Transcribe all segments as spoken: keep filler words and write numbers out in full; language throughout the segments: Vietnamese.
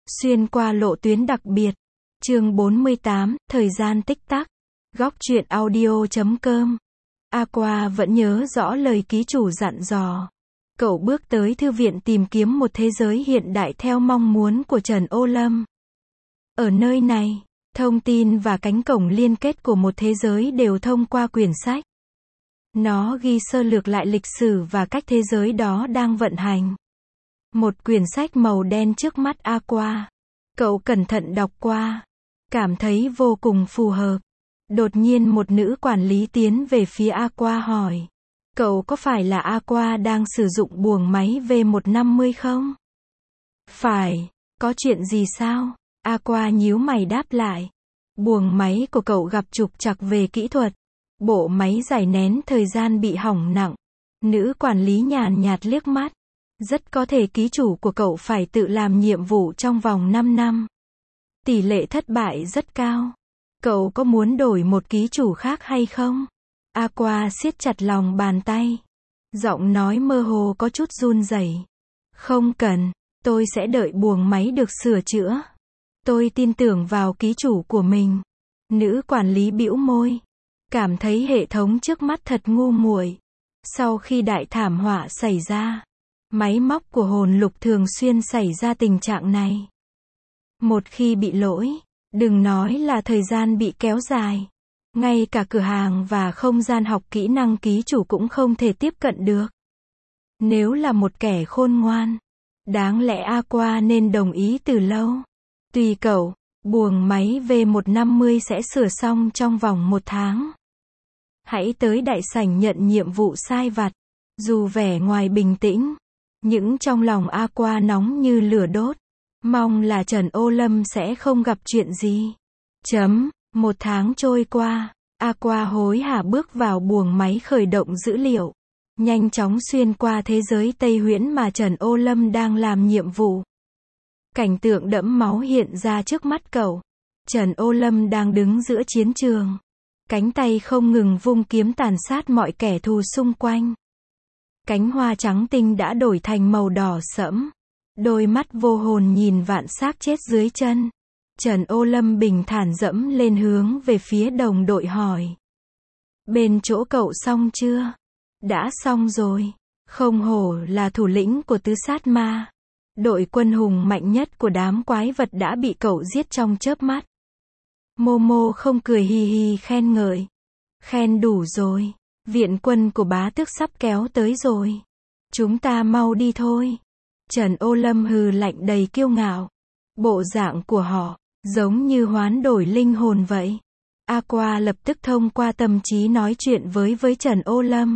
Xuyên qua lộ tuyến đặc biệt. Chương bốn mươi tám, thời gian tích tắc. Góc truyện audio chấm com. Aqua vẫn nhớ rõ lời ký chủ dặn dò. Cậu bước tới thư viện tìm kiếm một thế giới hiện đại theo mong muốn của Trần Ô Lâm. Ở nơi này, thông tin và cánh cổng liên kết của một thế giới đều thông qua quyển sách. Nó ghi sơ lược lại lịch sử và cách thế giới đó đang vận hành. Một quyển sách màu đen trước mắt Aqua. Cậu cẩn thận đọc qua, cảm thấy vô cùng phù hợp. Đột nhiên một nữ quản lý tiến về phía Aqua hỏi. Cậu có phải là Aqua đang sử dụng buồng máy V một trăm năm mươi không? Phải, có chuyện gì sao? Aqua nhíu mày đáp lại. Buồng máy của cậu gặp trục trặc về kỹ thuật. Bộ máy giải nén thời gian bị hỏng nặng. Nữ quản lý nhàn nhạt liếc mắt. Rất có thể ký chủ của cậu phải tự làm nhiệm vụ trong vòng năm năm. Tỷ lệ thất bại rất cao. Cậu có muốn đổi một ký chủ khác hay không? Aqua siết chặt lòng bàn tay. Giọng nói mơ hồ có chút run rẩy. Không cần, tôi sẽ đợi buồng máy được sửa chữa. Tôi tin tưởng vào ký chủ của mình. Nữ quản lý bĩu môi. Cảm thấy hệ thống trước mắt thật ngu muội. Sau khi đại thảm họa xảy ra, máy móc của hồn lục thường xuyên xảy ra tình trạng này. Một khi bị lỗi, đừng nói là thời gian bị kéo dài. Ngay cả cửa hàng và không gian học kỹ năng ký chủ cũng không thể tiếp cận được. Nếu là một kẻ khôn ngoan, đáng lẽ Aqua nên đồng ý từ lâu. Tùy cậu, buồng máy V một trăm năm mươi sẽ sửa xong trong vòng một tháng. Hãy tới đại sảnh nhận nhiệm vụ sai vặt. Dù vẻ ngoài bình tĩnh, những trong lòng Aqua nóng như lửa đốt. Mong là Trần Ô Lâm sẽ không gặp chuyện gì. Chấm, một tháng trôi qua, Aqua hối hả bước vào buồng máy khởi động dữ liệu. Nhanh chóng xuyên qua thế giới Tây Huyễn mà Trần Ô Lâm đang làm nhiệm vụ. Cảnh tượng đẫm máu hiện ra trước mắt cậu. Trần Ô Lâm đang đứng giữa chiến trường. Cánh tay không ngừng vung kiếm tàn sát mọi kẻ thù xung quanh. Cánh hoa trắng tinh đã đổi thành màu đỏ sẫm. Đôi mắt vô hồn nhìn vạn xác chết dưới chân. Trần Ô Lâm bình thản dẫm lên hướng về phía đồng đội hỏi. Bên chỗ cậu xong chưa? Đã xong rồi. Không hổ là thủ lĩnh của tứ sát ma. Đội quân hùng mạnh nhất của đám quái vật đã bị cậu giết trong chớp mắt. Momo không cười hì hì khen ngợi. Khen đủ rồi. Viện quân của bá tước sắp kéo tới rồi. Chúng ta mau đi thôi. Trần Ô Lâm hừ lạnh đầy kiêu ngạo. Bộ dạng của họ, giống như hoán đổi linh hồn vậy. Aqua lập tức thông qua tâm trí nói chuyện với với Trần Ô Lâm.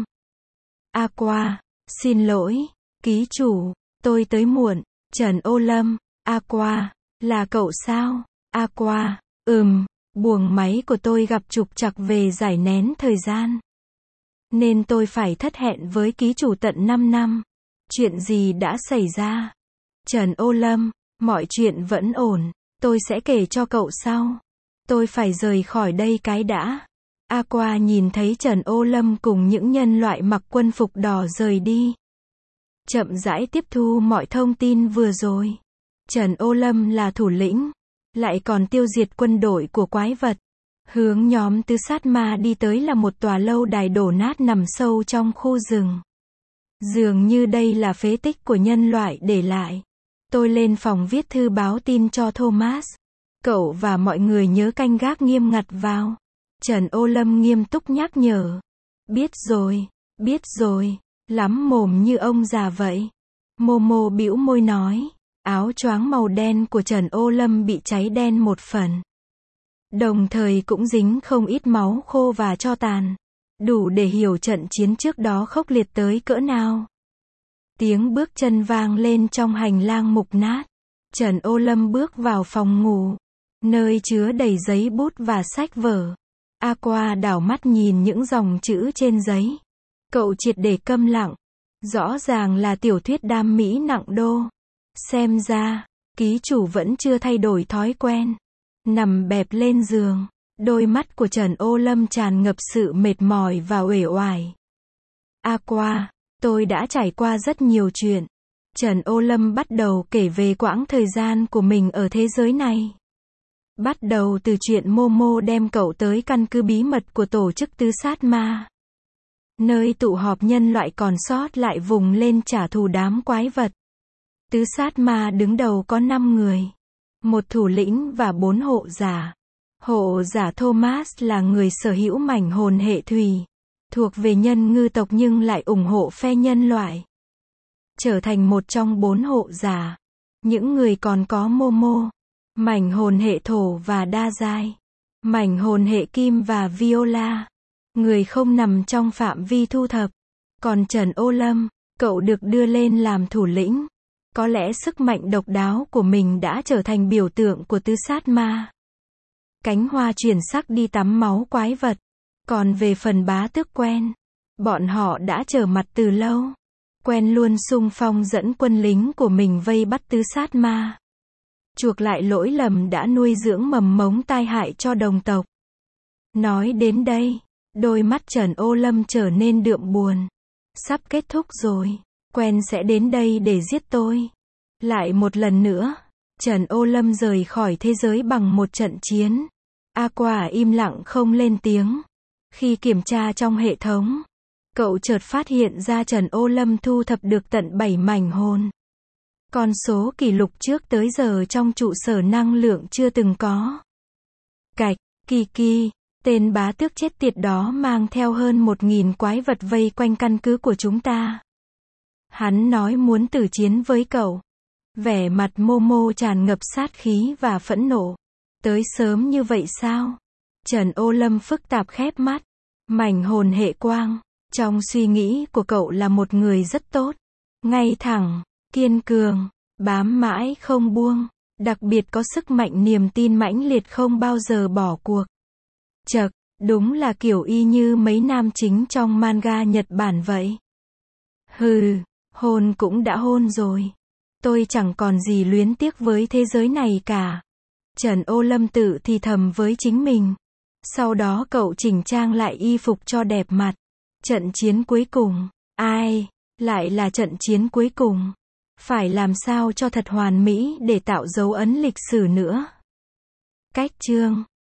Aqua, xin lỗi, ký chủ, tôi tới muộn. Trần Ô Lâm, Aqua, là cậu sao? Aqua, ừm, buồng máy của tôi gặp trục trặc về giải nén thời gian. Nên tôi phải thất hẹn với ký chủ tận năm năm. Chuyện gì đã xảy ra? Trần Ô Lâm, mọi chuyện vẫn ổn, tôi sẽ kể cho cậu sau. Tôi phải rời khỏi đây cái đã. Aqua nhìn thấy Trần Ô Lâm cùng những nhân loại mặc quân phục đỏ rời đi. Chậm rãi tiếp thu mọi thông tin vừa rồi. Trần Ô Lâm là thủ lĩnh, lại còn tiêu diệt quân đội của quái vật. Hướng nhóm tứ sát ma đi tới là một tòa lâu đài đổ nát nằm sâu trong khu rừng. Dường như đây là phế tích của nhân loại để lại. Tôi lên phòng viết thư báo tin cho Thomas. Cậu và mọi người nhớ canh gác nghiêm ngặt vào. Trần Ô Lâm nghiêm túc nhắc nhở. Biết rồi, biết rồi, lắm mồm như ông già vậy. Momo bĩu môi nói. Áo choáng màu đen của Trần Ô Lâm bị cháy đen một phần. Đồng thời cũng dính không ít máu khô và tro tàn. Đủ để hiểu trận chiến trước đó khốc liệt tới cỡ nào. Tiếng bước chân vang lên trong hành lang mục nát. Trần Ô Lâm bước vào phòng ngủ, nơi chứa đầy giấy bút và sách vở. Aqua đảo mắt nhìn những dòng chữ trên giấy. Cậu triệt để câm lặng. Rõ ràng là tiểu thuyết đam mỹ nặng đô. Xem ra, ký chủ vẫn chưa thay đổi thói quen. Nằm bẹp lên giường, đôi mắt của Trần Ô Lâm tràn ngập sự mệt mỏi và uể oải. Aqua, tôi đã trải qua rất nhiều chuyện. Trần Ô Lâm bắt đầu kể về quãng thời gian của mình ở thế giới này. Bắt đầu từ chuyện Momo đem cậu tới căn cứ bí mật của tổ chức tứ sát ma. Nơi tụ họp nhân loại còn sót lại vùng lên trả thù đám quái vật. Tứ sát ma đứng đầu có năm người. Một thủ lĩnh và bốn hộ giả. Hộ giả Thomas là người sở hữu mảnh hồn hệ thủy. Thuộc về nhân ngư tộc nhưng lại ủng hộ phe nhân loại. Trở thành một trong bốn hộ giả. Những người còn có Momo. Mảnh hồn hệ thổ và đa giai. Mảnh hồn hệ kim và Viola. Người không nằm trong phạm vi thu thập. Còn Trần Ô Lâm, cậu được đưa lên làm thủ lĩnh. Có lẽ sức mạnh độc đáo của mình đã trở thành biểu tượng của tứ sát ma. Cánh hoa chuyển sắc đi tắm máu quái vật. Còn về phần bá tước Quen, bọn họ đã trở mặt từ lâu. Quen luôn xung phong dẫn quân lính của mình vây bắt tứ sát ma. Chuộc lại lỗi lầm đã nuôi dưỡng mầm mống tai hại cho đồng tộc. Nói đến đây, đôi mắt Trần Ô Lâm trở nên đượm buồn. Sắp kết thúc rồi, Quen sẽ đến đây để giết tôi. Lại một lần nữa, Trần Ô Lâm rời khỏi thế giới bằng một trận chiến. Aqua im lặng không lên tiếng. Khi kiểm tra trong hệ thống, cậu chợt phát hiện ra Trần Ô Lâm thu thập được tận bảy mảnh hồn. Con số kỷ lục trước tới giờ trong trụ sở năng lượng chưa từng có. Cạch, Kiki, tên bá tước chết tiệt đó mang theo hơn một nghìn quái vật vây quanh căn cứ của chúng ta. Hắn nói muốn tử chiến với cậu. Vẻ mặt Momo tràn ngập sát khí và phẫn nộ. Tới sớm như vậy sao? Trần Ô Lâm phức tạp khép mắt. Mảnh hồn hệ quang. Trong suy nghĩ của cậu là một người rất tốt. Ngay thẳng, kiên cường, bám mãi không buông. Đặc biệt có sức mạnh niềm tin mãnh liệt không bao giờ bỏ cuộc. Chậc, đúng là kiểu y như mấy nam chính trong manga Nhật Bản vậy. Hừ, hôn cũng đã hôn rồi. Tôi chẳng còn gì luyến tiếc với thế giới này cả. Trần Ô Lâm tự thì thầm với chính mình. Sau đó cậu chỉnh trang lại y phục cho đẹp mặt. Trận chiến cuối cùng. Ai? Lại là trận chiến cuối cùng. Phải làm sao cho thật hoàn mỹ để tạo dấu ấn lịch sử nữa. Cách chương